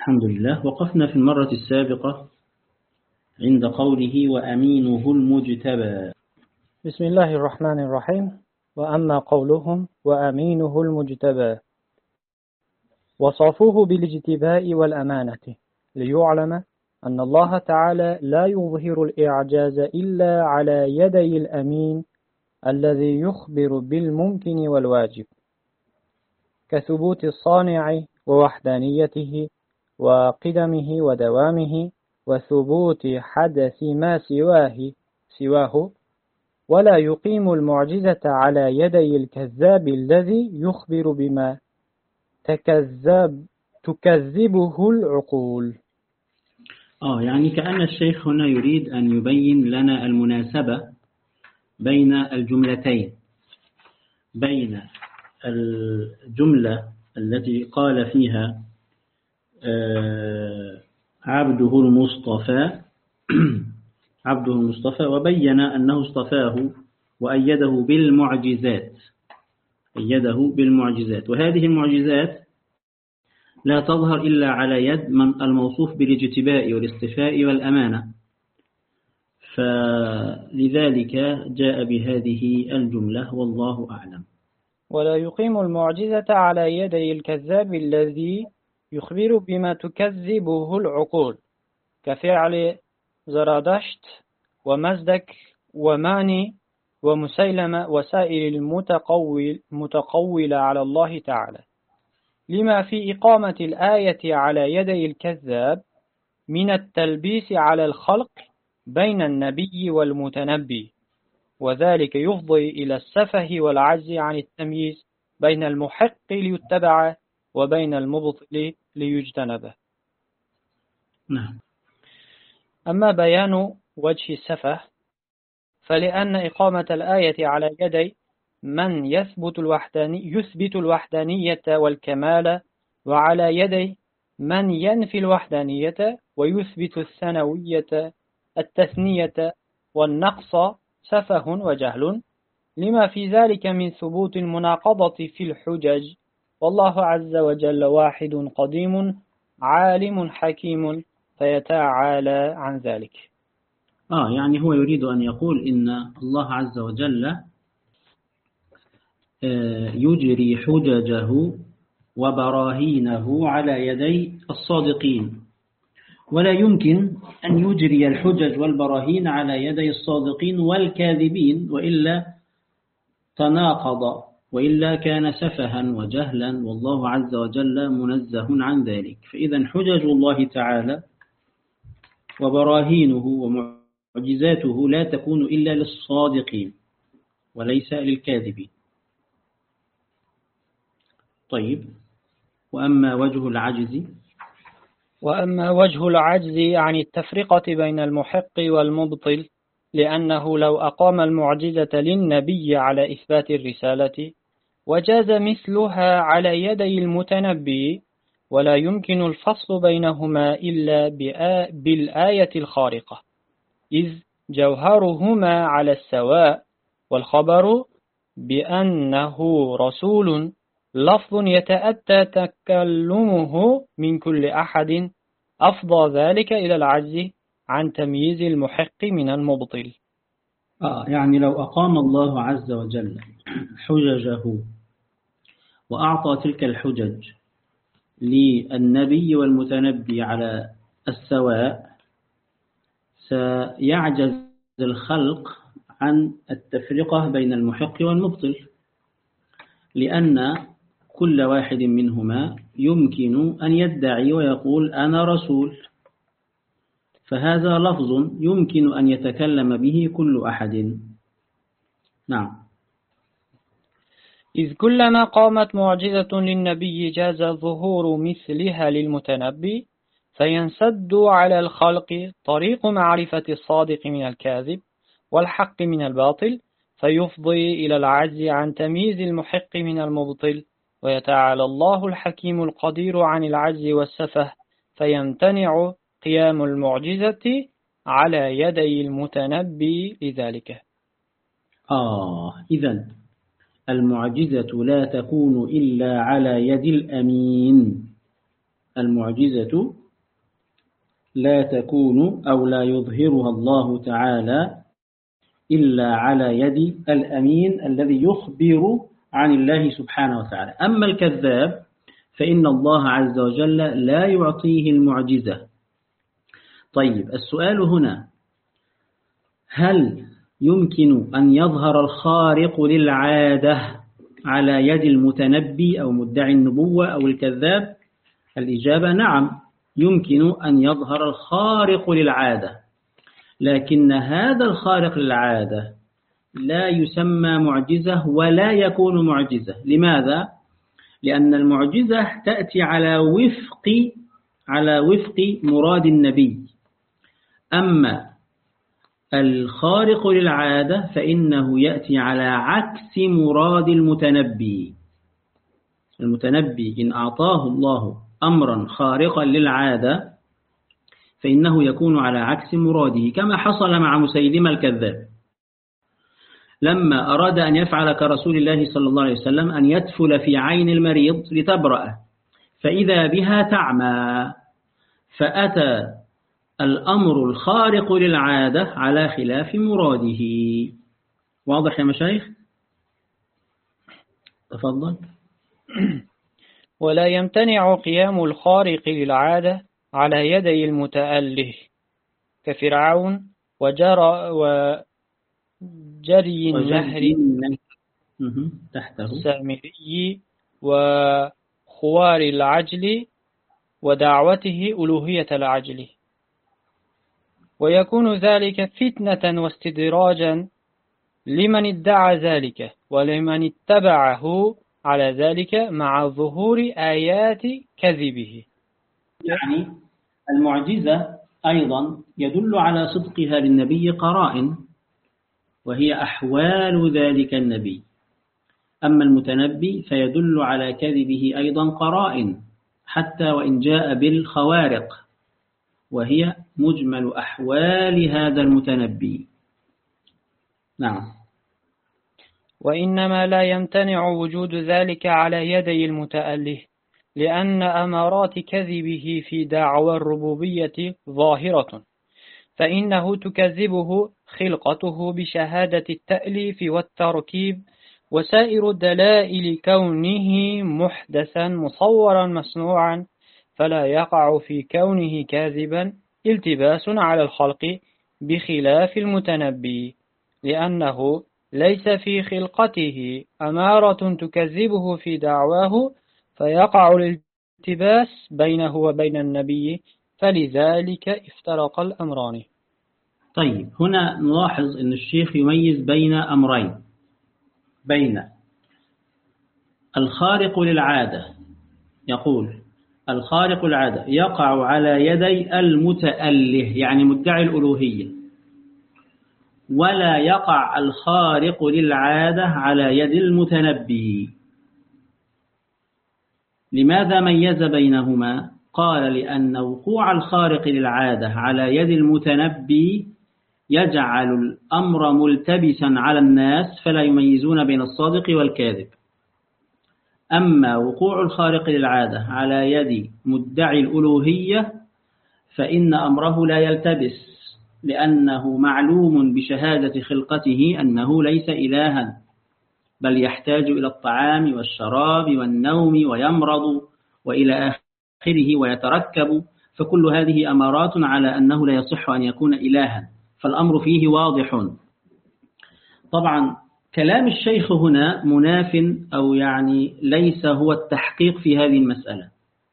الحمد لله. وقفنا في المرة السابقة عند قوله وأمينه المجتبى. بسم الله الرحمن الرحيم. وأما قولهم وأمينه المجتبى وصفوه بالاجتباء والأمانة ليعلم أن الله تعالى لا يظهر الإعجاز إلا على يدي الأمين الذي يخبر بالممكن والواجب، كثبوت الصانع ووحدانيته وقدمه ودوامه وثبوت حدث ما سواه، ولا يقيم المعجزة على يدي الكذاب الذي يخبر بما تكذبه العقول. يعني كأن الشيخ هنا يريد أن يبين لنا المناسبة بين الجملتين، بين الجملة التي قال فيها عبده المصطفى وبين أنه اصطفاه وأيده بالمعجزات، وهذه المعجزات لا تظهر إلا على يد من الموصوف بالاجتباء والاصطفاء والأمانة، فلذلك جاء بهذه الجملة والله أعلم. ولا يقيم المعجزة على يدي الكذاب الذي يخبر بما تكذبه العقول، كفعل زرادشت ومزدك وماني ومسيلمة وسائر المتقول على الله تعالى، لما في إقامة الآية على يدي الكذاب من التلبيس على الخلق بين النبي والمتنبي، وذلك يفضي إلى السفه والعجز عن التمييز بين المحق ليتبع وبين المبطل ليجتنبه. أما بيان وجه السفه فلأن إقامة الآية على يدي من يثبت الوحدانية والكمال، وعلى يدي من ينفي الوحدانية ويثبت التثنية والنقص سفه وجهل، لما في ذلك من ثبوت المناقضة في الحجج، والله عز وجل واحد قديم عالم حكيم فيتعالى عن ذلك. يعني هو يريد أن يقول إن الله عز وجل يجري حججه وبراهينه على يدي الصادقين، ولا يمكن أن يجري الحجج والبراهين على يدي الصادقين والكاذبين، وإلا تناقض، وإلا كان سفها وجهلا، والله عز وجل منزه عن ذلك. فإذا حجج الله تعالى وبراهينه ومعجزاته لا تكون إلا للصادقين وليس للكاذبين. طيب، وأما وجه العجز عن التفرقة بين المحق والمبطل، لأنه لو أقام المعجزة للنبي على إثبات الرسالة وجاز مثلها على يدي المتنبي، ولا يمكن الفصل بينهما إلا بالآية الخارقة، إذ جوهرهما على السواء، والخبر بأنه رسول لفظ يتأتى تكلمه من كل أحد، أفضى ذلك إلى العجز عن تمييز المحق من المبطل. يعني لو أقام الله عز وجل حججه وأعطى تلك الحجج للنبي والمتنبي على السواء، سيعجز الخلق عن التفرقة بين المحق والمبطل، لأن كل واحد منهما يمكن أن يدعي ويقول أنا رسول، فهذا لفظ يمكن أن يتكلم به كل أحد. نعم. إذ كلما قامت معجزة للنبي جاز ظهور مثلها للمتنبي، فينسد على الخلق طريق معرفة الصادق من الكاذب والحق من الباطل، فيفضي إلى العجز عن تمييز المحق من المبطل، ويتعالى الله الحكيم القدير عن العجز والسفه، فيمتنع قيام المعجزة على يدي المتنبي لذلك. إذن المعجزة لا تكون إلا على يد الأمين المعجزة لا تكون أو لا يظهرها الله تعالى إلا على يد الأمين الذي يخبر عن الله سبحانه وتعالى. أما الكذاب فإن الله عز وجل لا يعطيه المعجزة. طيب، السؤال هنا: هل يمكن أن يظهر الخارق للعادة على يد المتنبي أو مدعي النبوة أو الكذاب؟ الإجابة نعم، يمكن أن يظهر الخارق للعادة، لكن هذا الخارق للعادة لا يسمى معجزة ولا يكون معجزة. لماذا؟ لأن المعجزة تأتي على وفق مراد النبي، أما الخارق للعادة فإنه يأتي على عكس مراد المتنبي. المتنبي إن أعطاه الله أمرا خارقا للعادة فإنه يكون على عكس مراده، كما حصل مع مسيلمة الكذاب لما أراد أن يفعل كرسول الله صلى الله عليه وسلم، أن يدفل في عين المريض لتبرأ، فإذا بها تعمى، فأتى الأمر الخارق للعادة على خلاف مراده. واضح يا مشايخ؟ تفضل. ولا يمتنع قيام الخارق للعادة على يدي المتأله كفرعون وجري النهر تحته السامري وخوار العجل ودعوته ألوهية العجل، ويكون ذلك فتنة واستدراجا لمن ادعى ذلك ولمن اتبعه على ذلك مع ظهور آيات كذبه. يعني المعجزة أيضا يدل على صدقها للنبي قرائن، وهي أحوال ذلك النبي. أما المتنبي فيدل على كذبه أيضا قرائن، حتى وإن جاء بالخوارق، وهي مجمل أحوال هذا المتنبي. نعم. وإنما لا يمتنع وجود ذلك على يدي المتأله، لأن أمارات كذبه في دعوى الربوبية ظاهرة، فإنه تكذبه خلقته بشهادة التأليف والتركيب وسائر دلائل كونه محدثا مصورا مصنوعا، فلا يقع في كونه كاذبا التباس على الخلق بخلاف المتنبي، لأنه ليس في خلقته أمارة تكذبه في دعواه، فيقع الالتباس بينه وبين النبي، فلذلك افترق الأمران. طيب، هنا نلاحظ أن الشيخ يميز بين أمرين: بين الخارق للعادة، يقول الخارق للعادة يقع على يدي المتأله يعني مدعي الألوهية، ولا يقع الخارق للعادة على يد المتنبي. لماذا ميز بينهما؟ قال لأن وقوع الخارق للعادة على يد المتنبي يجعل الأمر ملتبسا على الناس فلا يميزون بين الصادق والكاذب. أما وقوع الخارق للعادة على يد مدعي الألوهية فإن أمره لا يلتبس، لأنه معلوم بشهادة خلقته أنه ليس إلها، بل يحتاج إلى الطعام والشراب والنوم ويمرض وإلى آخره ويتركب، فكل هذه أمارات على أنه لا يصح أن يكون إلها، فالأمر فيه واضح. طبعا كلام الشيخ هنا مناف، أو يعني ليس هو التحقيق في هذه المسألة.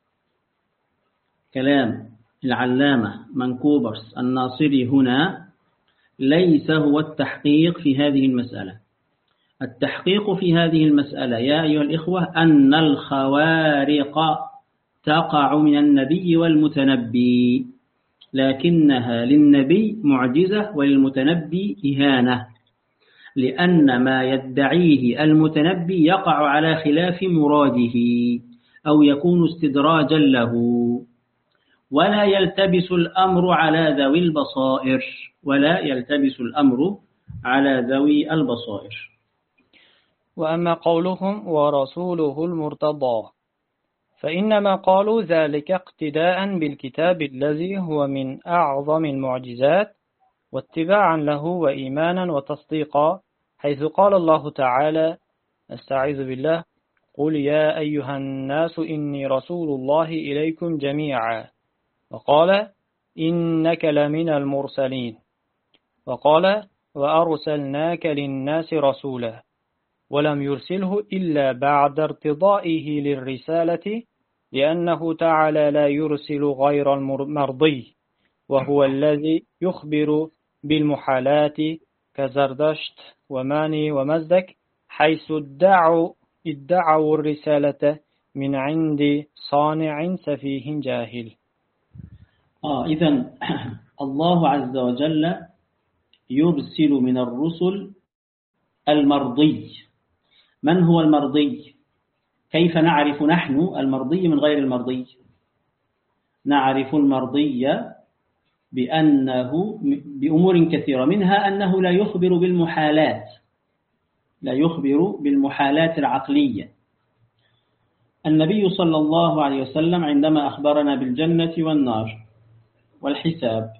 كلام العلامة منكوبرس الناصري هنا ليس هو التحقيق في هذه المسألة. التحقيق في هذه المسألة يا أيها الإخوة أن الخوارق تقع من النبي والمتنبي، لكنها للنبي معجزة وللمتنبي إهانة، لأن ما يدعيه المتنبي يقع على خلاف مراده أو يكون استدراجا له، ولا يلتبس الأمر على ذوي البصائر، وأما قولهم ورسوله المرتضى فإنما قالوا ذلك اقتداء بالكتاب الذي هو من أعظم المعجزات واتباعا له وإيمانا وتصديقا، حيث قال الله تعالى: أستعيذ بالله: قل يا أيها الناس إني رسول الله إليكم جميعا. وقال: إنك لمن المرسلين. وقال: وأرسلناك للناس رسولا. ولم يرسله إلا بعد ارتضائه للرسالة، لأنه تعالى لا يرسل غير المرضي، وهو الذي يخبر بالمحالات كزردشت وماني ومزدك، حيث ادعوا الرسالة من عند صانع سفيه جاهل. إذن الله عز وجل يرسل من الرسل المرضي. من هو المرضي؟ كيف نعرف نحن المرضي من غير المرضي؟ نعرف المرضي بأمور كثيرة، منها أنه لا يخبر بالمحالات العقلية. النبي صلى الله عليه وسلم عندما أخبرنا بالجنة والنار والحساب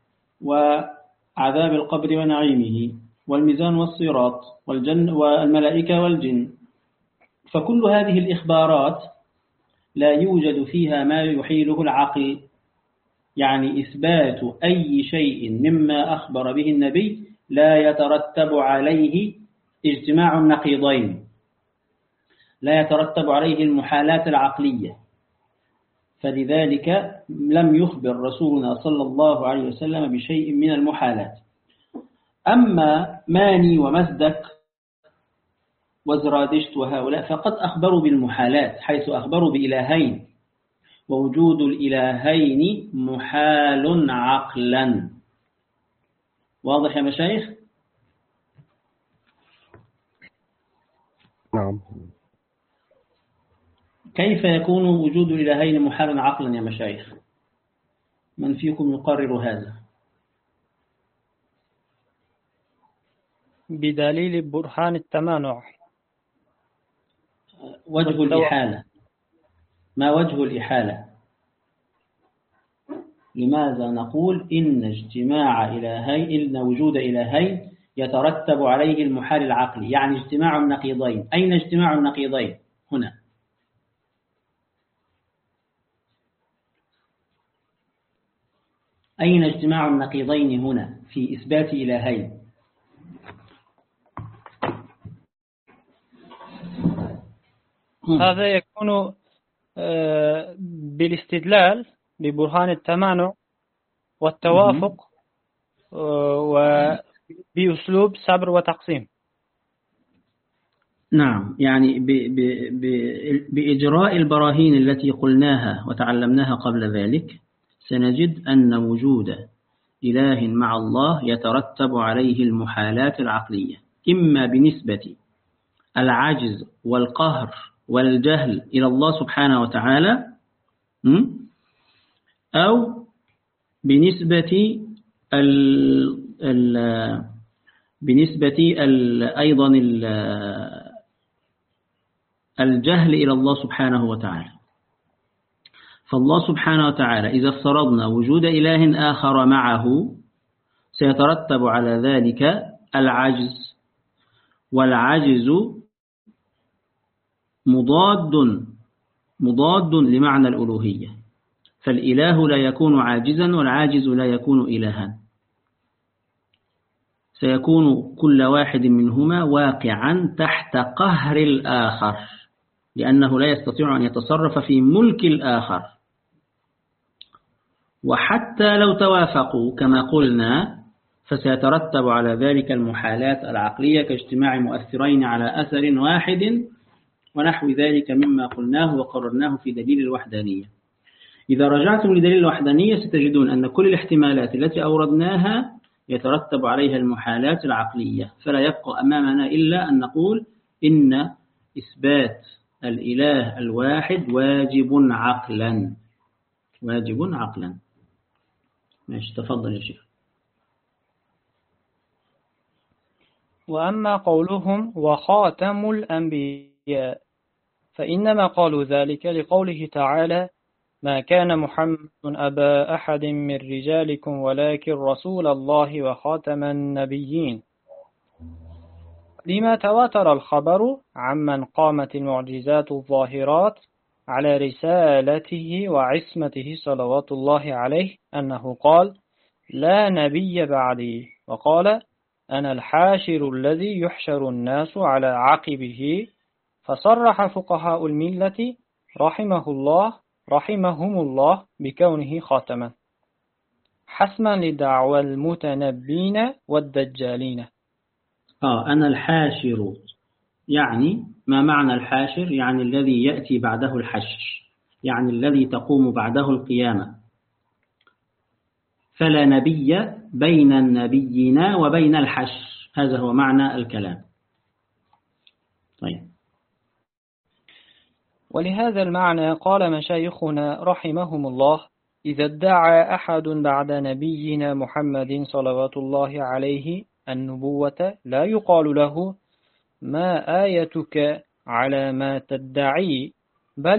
وعذاب القبر ونعيمه والميزان والصراط والملائكة والجن، فكل هذه الإخبارات لا يوجد فيها ما يحيله العقل، يعني إثبات أي شيء مما أخبر به النبي لا يترتب عليه اجتماع النقيضين، لا يترتب عليه المحالات العقلية، فلذلك لم يخبر رسولنا صلى الله عليه وسلم بشيء من المحالات. أما ماني ومزدك وزرادشت وهؤلاء فقد أخبروا بالمحالات، حيث أخبروا بإلهين، ووجود الإلهين محال عقلا. واضح يا مشايخ؟ نعم. كيف يكون وجود الإلهين محال عقلا يا مشايخ؟ من فيكم يقرر هذا؟ بدليل برهان التمانع. وجه الإحالة. ما وجه الإحالة؟ لماذا نقول إن وجود إلهين يترتب عليه المحال العقلي، يعني اجتماع النقيضين؟ أين اجتماع النقيضين هنا؟ أين اجتماع النقيضين هنا في إثبات إلهين؟ هذا يكون بالاستدلال ببرهان التمانع والتوافق وبأسلوب صبر وتقسيم. نعم، يعني بإجراء البراهين التي قلناها وتعلمناها قبل ذلك سنجد أن وجود إله مع الله يترتب عليه المحالات العقلية، إما بنسبة العجز والقهر والجهل إلى الله سبحانه وتعالى، أو بنسبة أيضا الجهل إلى الله سبحانه وتعالى. فالله سبحانه وتعالى إذا افترضنا وجود إله آخر معه سيترتب على ذلك العجز، والعجز مضاد لمعنى الألوهية، فالإله لا يكون عاجزا والعاجز لا يكون إلها، سيكون كل واحد منهما واقعا تحت قهر الآخر، لأنه لا يستطيع أن يتصرف في ملك الآخر. وحتى لو توافقوا كما قلنا فسيترتب على ذلك المحالات العقلية كاجتماع مؤثرين على أثر واحد ونحو ذلك مما قلناه وقررناه في دليل الوحدانية. إذا رجعتم لدليل الوحدانية ستجدون أن كل الاحتمالات التي أوردناها يترتب عليها المحالات العقلية، فلا يبقى أمامنا إلا أن نقول إن إثبات الإله الواحد واجب عقلا. ماشي، تفضل يا شيخ. وأما قولهم وخاتم الأنبياء فإنما قالوا ذلك لقوله تعالى: ما كان محمد أبا أحد من رجالكم ولكن رسول الله وخاتم النبيين. لما تواتر الخبر عمن قامت المعجزات الظاهرات على رسالته وعصمته صلوات الله عليه أنه قال: لا نبي بعدي، وقال: أنا الحاشر الذي يحشر الناس على عقبه. فصرح فقهاء الملة رحمهم الله بكونه خاتما، حسما لدعوى المتنبين والدجالين. أنا الحاشر، يعني ما معنى الحاشر؟ يعني الذي يأتي بعده الحشر، يعني الذي تقوم بعده القيامة. فلا نبي بين النبيين وبين الحشر، هذا هو معنى الكلام. طيب. ولهذا المعنى قال مشايخنا رحمهم الله: إذا ادعى أحد بعد نبينا محمد صلوات الله عليه النبوة لا يقال له: ما آيتك على ما تدعي، بل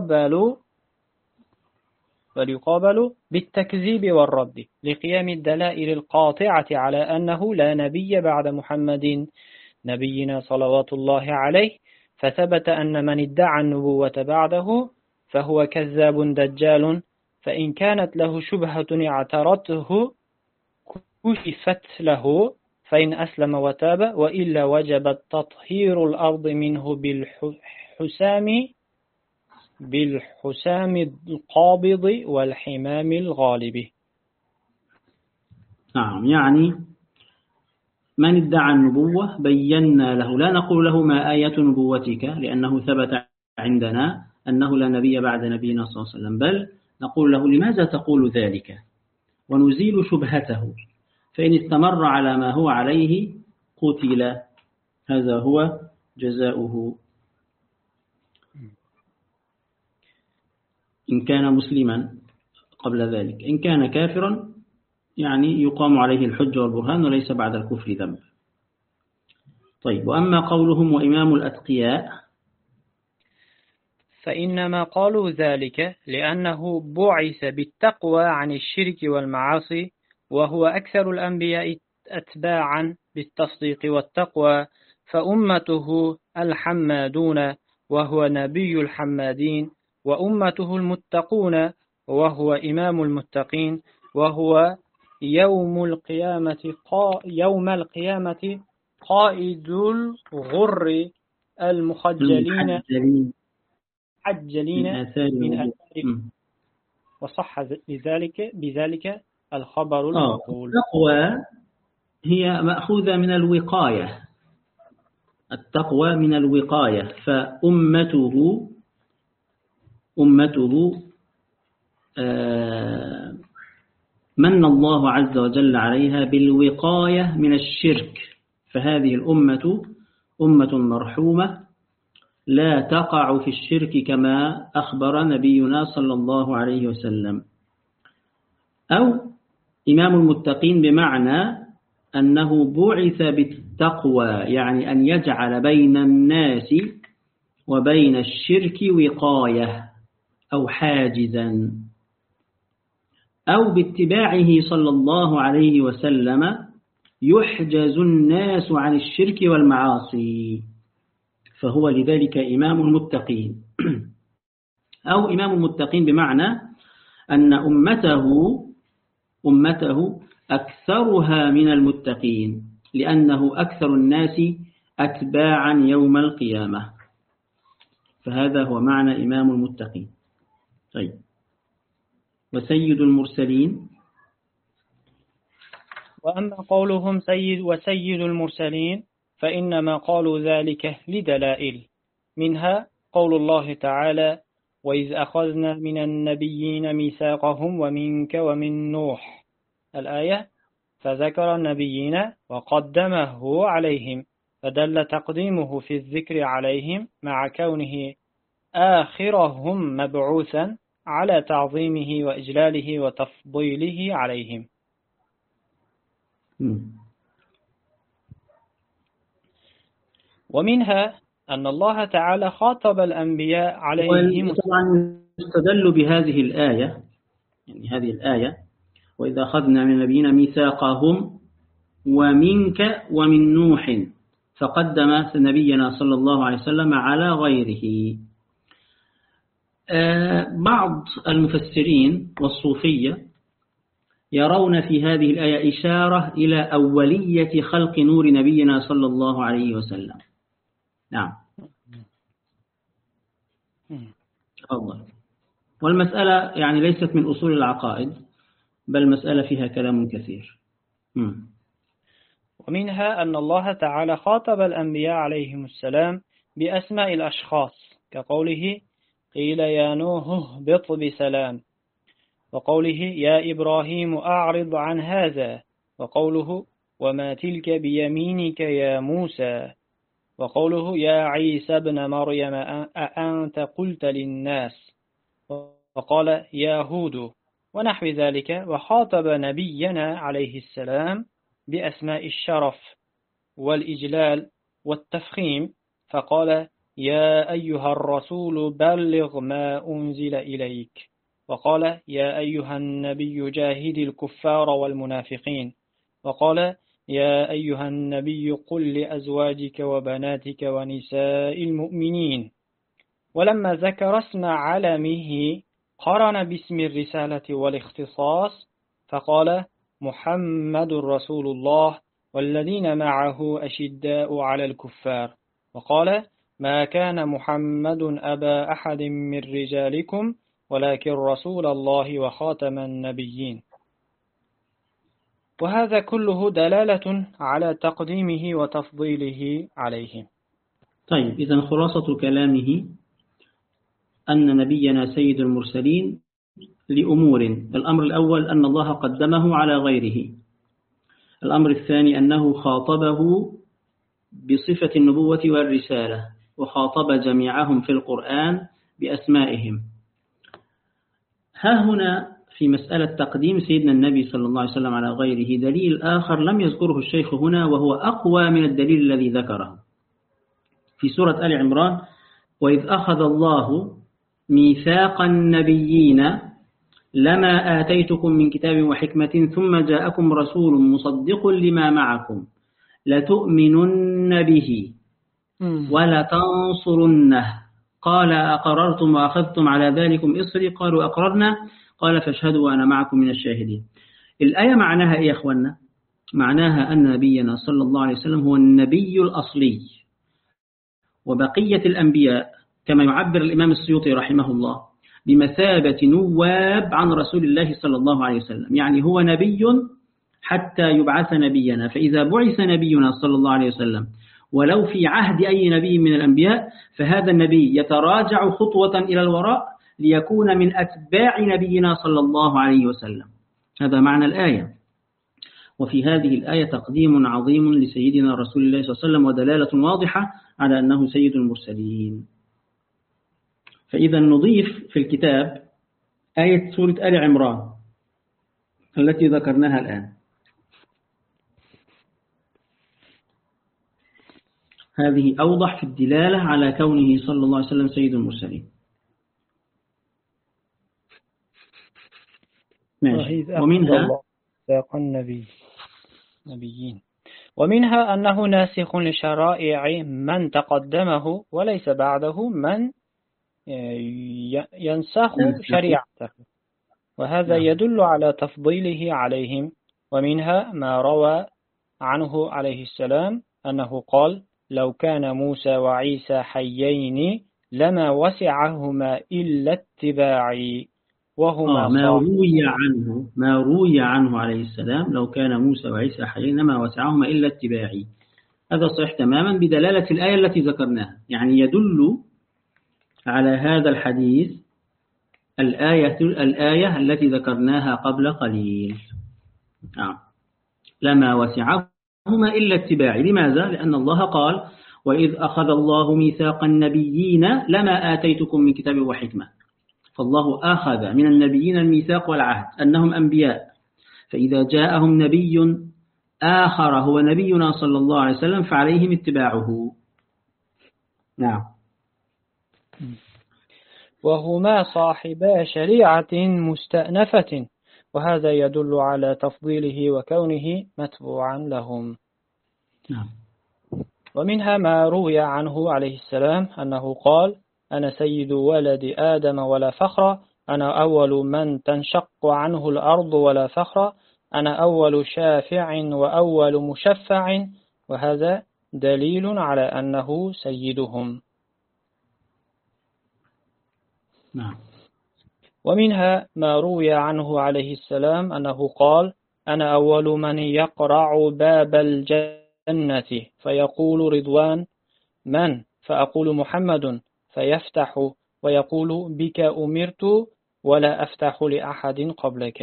يقابل بالتكذيب والرد، لقيام الدلائل القاطعة على أنه لا نبي بعد محمد نبينا صلوات الله عليه. فثبت أن من ادعى النبوة بعده فهو كذاب دجال، فإن كانت له شبهة اعترته كشفت له، فإن أسلم وتاب، وإلا وجب تطهير الأرض منه بالحسام القابض والحمام الغالب. نعم، يعني من ادعى النبوة بينا له، لا نقول له ما آية نبوتك لأنه ثبت عندنا أنه لا نبي بعد نبينا صلى الله عليه وسلم، بل نقول له لماذا تقول ذلك، ونزيل شبهته. فإن استمر على ما هو عليه قتل، هذا هو جزاؤه. إن كان مسلما قبل ذلك، إن كان كافرا يعني يقام عليه الحجة والبرهان وليس بعد الكفر ذنب. طيب، وأما قولهم وإمام الأتقياء، فإنما قالوا ذلك لأنه بعث بالتقوى عن الشرك والمعاصي، وهو أكثر الأنبياء أتباعا بالتصديق والتقوى، فأمته الحمادون وهو نبي الحمادين، وأمته المتقون وهو إمام المتقين، وهو يوم القيامة قائد الغر المخجلين من آثار. وصح بذلك الخبر المقول. التقوى هي مأخوذة من الوقاية، التقوى من الوقاية، فأمته من الله عز وجل عليها بالوقاية من الشرك، فهذه الأمة أمة مرحومة لا تقع في الشرك كما أخبر نبينا صلى الله عليه وسلم. أو إمام المتقين بمعنى أنه بعث بالتقوى، يعني أن يجعل بين الناس وبين الشرك وقاية أو حاجزا، أو باتباعه صلى الله عليه وسلم يحجز الناس عن الشرك والمعاصي، فهو لذلك إمام المتقين. أو إمام المتقين بمعنى أن أمته أكثرها من المتقين، لأنه أكثر الناس أتباعا يوم القيامة، فهذا هو معنى إمام المتقين. طيب، وسيد المرسلين. وأما قولهم وسيد المرسلين فإنما قالوا ذلك لدلائل، منها قول الله تعالى: وإذ أخذنا من النبيين ميثاقهم ومنك ومن نوح، الآية، فذكر النبيين وقدمه عليهم، فدل تقديمه في الذكر عليهم مع كونه آخرهم مبعوثا على تعظيمه وإجلاله وتفضيله عليهم. ومنها أن الله تعالى خاطب الأنبياء عليهم طبعا يستدل بهذه الآية، يعني هذه الآية وإذا أخذنا من نبينا ميثاقهم ومنك ومن نوح، فقدم نبينا صلى الله عليه وسلم على غيره. بعض المفسرين والصوفية يرون في هذه الآية إشارة إلى أولية خلق نور نبينا صلى الله عليه وسلم. نعم. تفضل. والمسألة يعني ليست من أصول العقائد، بل مسألة فيها كلام كثير. ومنها أن الله تعالى خاطب الأنبياء عليهم السلام بأسماء الأشخاص، كقوله قيل يا نوح اهبط بسلام، وقوله يا إبراهيم أعرض عن هذا، وقوله وما تلك بيمينك يا موسى، وقوله يا عيسى بن مريم أأنت قلت للناس، وقال يا هود، ونحو ذلك. وخاطب نبينا عليه السلام بأسماء الشرف والإجلال والتفخيم، فقال يا أيها الرسول بلغ ما أنزل إليك، وقال يا أيها النبي جاهد الكفار والمنافقين، وقال يا أيها النبي قل لأزواجك وبناتك ونساء المؤمنين. ولما ذكر اسم علمه قرن باسم الرسالة والاختصاص، فقال محمد رسول الله والذين معه أشداء على الكفار، وقال ما كان محمد أبا أحد من رجالكم ولكن رسول الله وخاتم النبيين. وهذا كله دلالة على تقديمه وتفضيله عليهم. طيب، إذن خلاصة كلامه أن نبينا سيد المرسلين لأمور: الأمر الأول أن الله قدمه على غيره. الأمر الثاني أنه خاطبه بصفة النبوة والرسالة، وخاطب جميعهم في القرآن بأسمائهم. ها هنا في مسألة تقديم سيدنا النبي صلى الله عليه وسلم على غيره دليل آخر لم يذكره الشيخ هنا، وهو أقوى من الدليل الذي ذكره في سورة آل عمران: وإذ أخذ الله ميثاق النبيين لما آتيتكم من كتاب وحكمة ثم جاءكم رسول مصدق لما معكم لتؤمنن به ولتنصرنه قال أقررتم وأخذتم على ذلكم إصري قالوا أقررنا قال فاشهدوا وأنا معكم من الشاهدين. الآية معناها إيه يا أخوانا؟ معناها أن نبينا صلى الله عليه وسلم هو النبي الأصلي، وبقية الأنبياء كما يعبر الإمام السيوطي رحمه الله بمثابة نواب عن رسول الله صلى الله عليه وسلم، يعني هو نبي حتى يبعث نبينا. فإذا بعث نبينا صلى الله عليه وسلم ولو في عهد أي نبي من الأنبياء، فهذا النبي يتراجع خطوة إلى الوراء ليكون من أتباع نبينا صلى الله عليه وسلم. هذا معنى الآية. وفي هذه الآية تقديم عظيم لسيدنا رسول الله صلى الله عليه وسلم، ودلالة واضحة على أنه سيد المرسلين. فإذا نضيف في الكتاب آية سورة آل عمران التي ذكرناها الآن. هذه أوضح في الدلالة على كونه صلى الله عليه وسلم سيد المرسلين. ومنها أنه ناسخ لشرائع من تقدمه وليس بعده من ينسخ شريعته، وهذا يدل على تفضيله عليهم. ومنها ما روى عنه عليه السلام أنه قال لو كان موسى وعيسى حيين لما وسعهما إلا اتباعي، وهما ما روي عنه عليه السلام لو كان موسى وعيسى حيين لما وسعهما إلا اتباعي. هذا صحيح تماما بدلالة الآية التي ذكرناها، يعني يدل على هذا الحديث الآية التي ذكرناها قبل قليل. لما وسعهما إلا اتباعي. لماذا؟ لأن الله قال وإذ أخذ الله ميثاق النبيين لما آتيتكم من كتاب وحكمة، فالله أخذ من النبيين الميثاق والعهد أنهم أنبياء، فإذا جاءهم نبي آخر هو نبينا صلى الله عليه وسلم فعليهم اتباعه. نعم. وهما صاحبا شريعة مستأنفة، وهذا يدل على تفضيله وكونه متبوعا لهم. نعم. ومنها ما روي عنه عليه السلام أنه قال: أنا سيد ولد آدم ولا فخر، أنا أول من تنشق عنه الأرض ولا فخر، أنا أول شافع وأول مشفع، وهذا دليل على أنه سيدهم. نعم. ومنها ما روي عنه عليه السلام أنه قال: أنا أول من يقرع باب الجنة فيقول رضوان من؟ فأقول محمد، فيفتح ويقول بك أمرت ولا أفتح لأحد قبلك.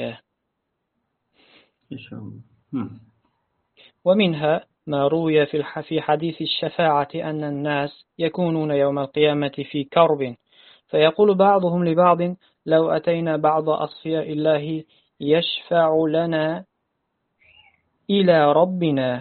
إن شاء الله. ومنها ما روي في حديث الشفاعة أن الناس يكونون يوم القيامة في كرب، فيقول بعضهم لبعض: لو أتينا بعض أصفياء الله يشفع لنا إلى ربنا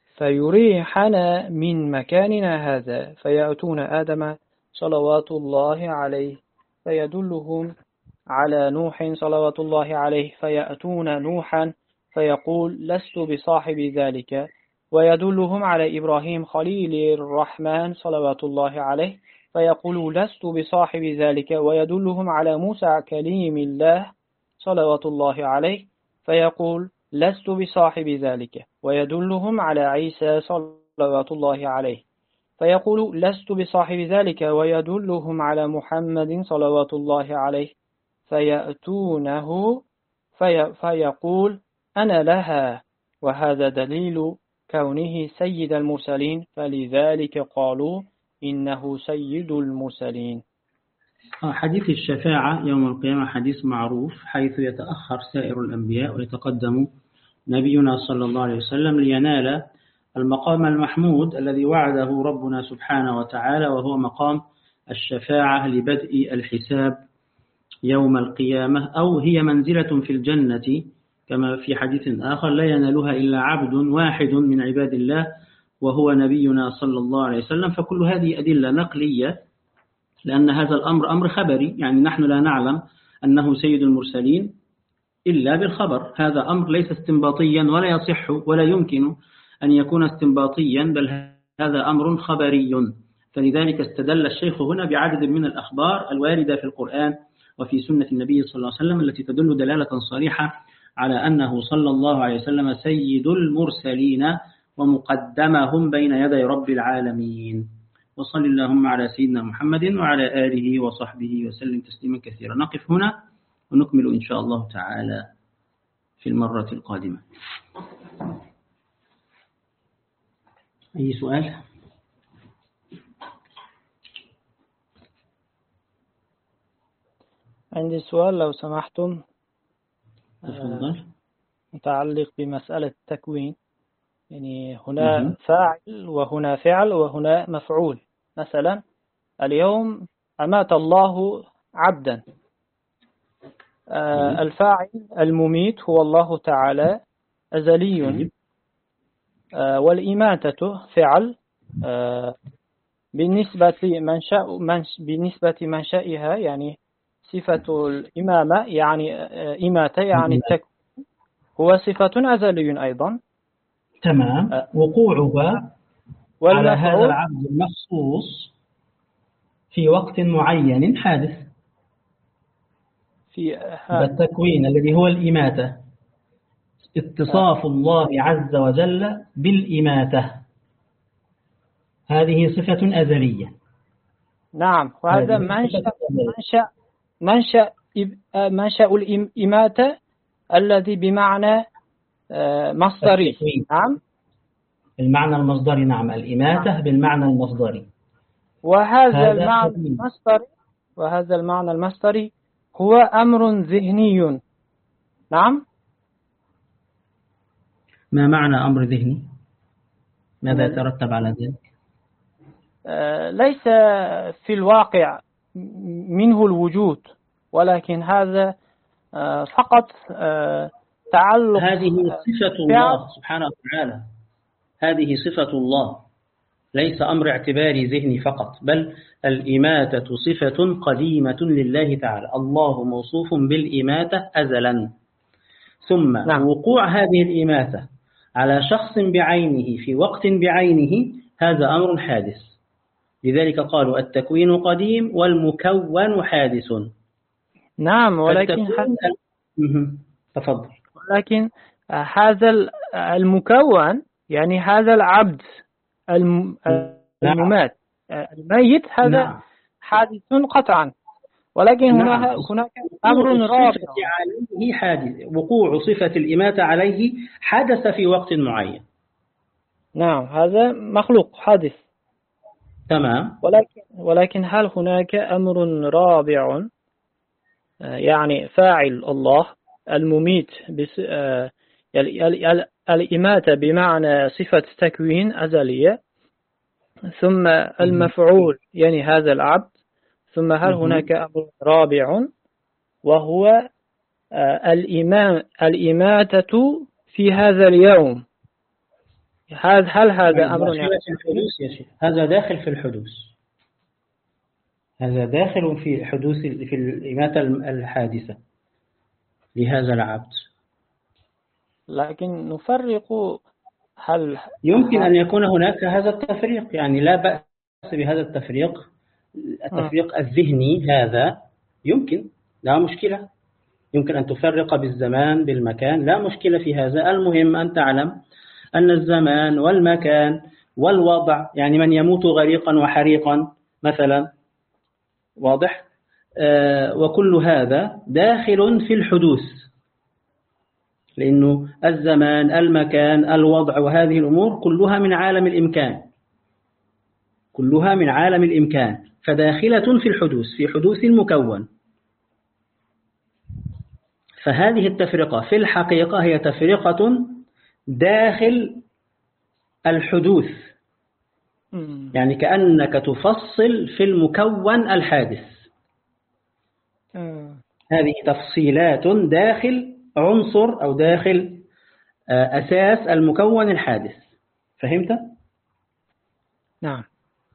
فيريحنا من مكاننا هذا، فيأتون آدم صلوات الله عليه فيدلهم على نوح صلوات الله عليه، فيأتون نوحا فيقول: لست بصاحب ذلك، ويدلهم على إبراهيم خليل الرحمن صلوات الله عليه فيقول: لست بصاحب ذلك، ويدلهم على موسى كليم الله صلوات الله عليه فيقول: لست بصاحب ذلك، ويدلهم على عيسى صلوات الله عليه فيقول: لست بصاحب ذلك، ويدلهم على محمد صلوات الله عليه فيأتونه فيقول: أنا لها، وهذا دليل كونه سيد المرسلين، فلذلك قالوا إنه سيد المرسلين. حديث الشفاعة يوم القيامة حديث معروف، حيث يتأخر سائر الأنبياء ويتقدم نبينا صلى الله عليه وسلم لينال المقام المحمود الذي وعده ربنا سبحانه وتعالى، وهو مقام الشفاعة لبدء الحساب يوم القيامة، أو هي منزلة في الجنة كما في حديث آخر لا ينالها إلا عبد واحد من عباد الله وهو نبينا صلى الله عليه وسلم. فكل هذه أدلة نقلية، لأن هذا الأمر أمر خبري، يعني نحن لا نعلم أنه سيد المرسلين إلا بالخبر. هذا أمر ليس استنباطيا ولا يصح ولا يمكن أن يكون استنباطيا، بل هذا أمر خبري. فلذلك استدل الشيخ هنا بعدد من الأخبار الواردة في القرآن وفي سنة النبي صلى الله عليه وسلم التي تدل دلالة صريحة على أنه صلى الله عليه وسلم سيد المرسلين ومقدمهم بين يدي رب العالمين. وصل اللهم على سيدنا محمد وعلى آله وصحبه وسلم تسليما كثيرا. نقف هنا ونكمل إن شاء الله تعالى في المرة القادمة. أي سؤال؟ عندي سؤال لو سمحتم، تفضل. متعلق بمسألة التكوين، يعني هنا فاعل وهنا فعل وهنا مفعول. مثلا اليوم أمات الله عبدا، الفاعل المميت هو الله تعالى أزلي، والإماتة فعل بالنسبة منشئها، يعني صفة الإمامة يعني إماتة يعني التكوين، هو صفة أزلي أيضا. تمام. وقوعها على هذا العبد المخصوص في وقت معين حادث في التكوين الذي هو الإماتة، اتصاف الله عز وجل بالإماتة، هذه صفة أزلية. نعم، وهذا منشأ الإماتة الذي بمعنى مصدري. نعم، المعنى المصدري. نعم، الإماتة بالمعنى المصدري. وهذا المعنى المصدري هو أمر ذهني. نعم. ما معنى أمر ذهني؟ ماذا يترتب على ذلك؟ ليس في الواقع منه الوجود، ولكن هذا فقط تعلق. هذه صفة الله سبحانه وتعالى، هذه صفة الله. ليس أمر اعتباري ذهني فقط، بل الإماتة صفة قديمة لله تعالى، الله موصوف بالإماتة أزلا، ثم نعم. وقوع هذه الإماتة على شخص بعينه في وقت بعينه هذا أمر حادث، لذلك قالوا التكوين قديم والمكون حادث. نعم، تفضل. ولكن هذا المكون يعني هذا العبد الممات الميت هذا نعم. حادث قطعا، ولكن هناك أمر رابع عليه حادث، وقوع صفة الإماتة عليه حدث في وقت معين. نعم، هذا مخلوق حادث. تمام. ولكن هل هناك أمر رابع يعني فاعل الله المميت الإماتة بمعنى صفة تكوين أزلية، ثم المفعول يعني هذا العبد، ثم هل هناك أمر رابع وهو الإماتة في هذا اليوم؟ هل هذا أمر يعني في الحدوث يا شيخ؟ هذا داخل في الحدوث، هذا داخل في حدوث في الإماتة الحادثة لهذا العبد. لكن نفرق، هل يمكن أن يكون هناك هذا التفريق، يعني لا بأس بهذا التفريق الذهني، هذا يمكن، لا مشكلة، يمكن أن تفرق بالزمان بالمكان، لا مشكلة في هذا. المهم أن تعلم أن الزمان والمكان والوضع، يعني من يموت غريقا وحريقا مثلا، واضح، وكل هذا داخل في الحدوث، لأنه الزمان المكان الوضع وهذه الأمور كلها من عالم الإمكان، كلها من عالم الإمكان، فداخلة في الحدوث، في حدوث المكون. فهذه التفرقة في الحقيقة هي تفرقة داخل الحدوث، يعني كأنك تفصل في المكون الحادث. هذه تفصيلات داخل عنصر أو داخل أساس المكون الحادث. فهمت؟ نعم.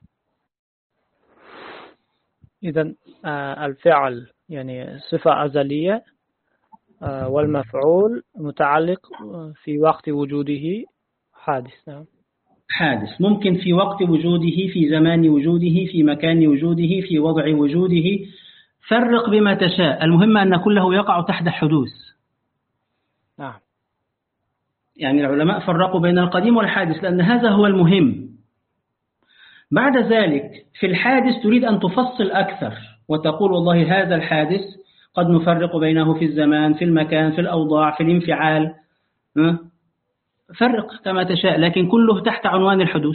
إذن الفعل يعني صفة أزلية، والمفعول متعلق في وقت وجوده حادث. نعم. حادث ممكن في وقت وجوده، في زمان وجوده، في مكان وجوده، في وضع وجوده، فرق بما تشاء، المهم أن كله يقع تحت حدوث. نعم. يعني العلماء فرقوا بين القديم والحادث لأن هذا هو المهم. بعد ذلك في الحادث تريد أن تفصل أكثر وتقول والله هذا الحادث قد نفرق بينه في الزمان، في المكان، في الأوضاع، في الانفعال، فرق كما تشاء، لكن كله تحت عنوان الحدوث،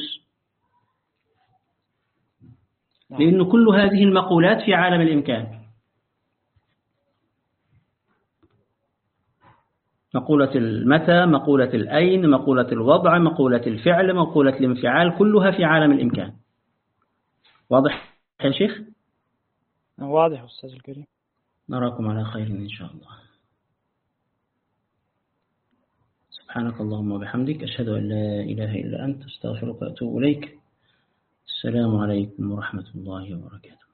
لأن كل هذه المقولات في عالم الإمكان. مقولة المتى، مقولة الأين، مقولة الوضع، مقولة الفعل، مقولة الانفعال، كلها في عالم الإمكان. واضح يا شيخ؟ واضح أستاذ الكريم. نراكم على خير إن شاء الله. سبحانك اللهم وبحمدك، أشهد أن لا إله إلا أنت، أستغفرك وأتوب إليك. السلام عليكم ورحمة الله وبركاته.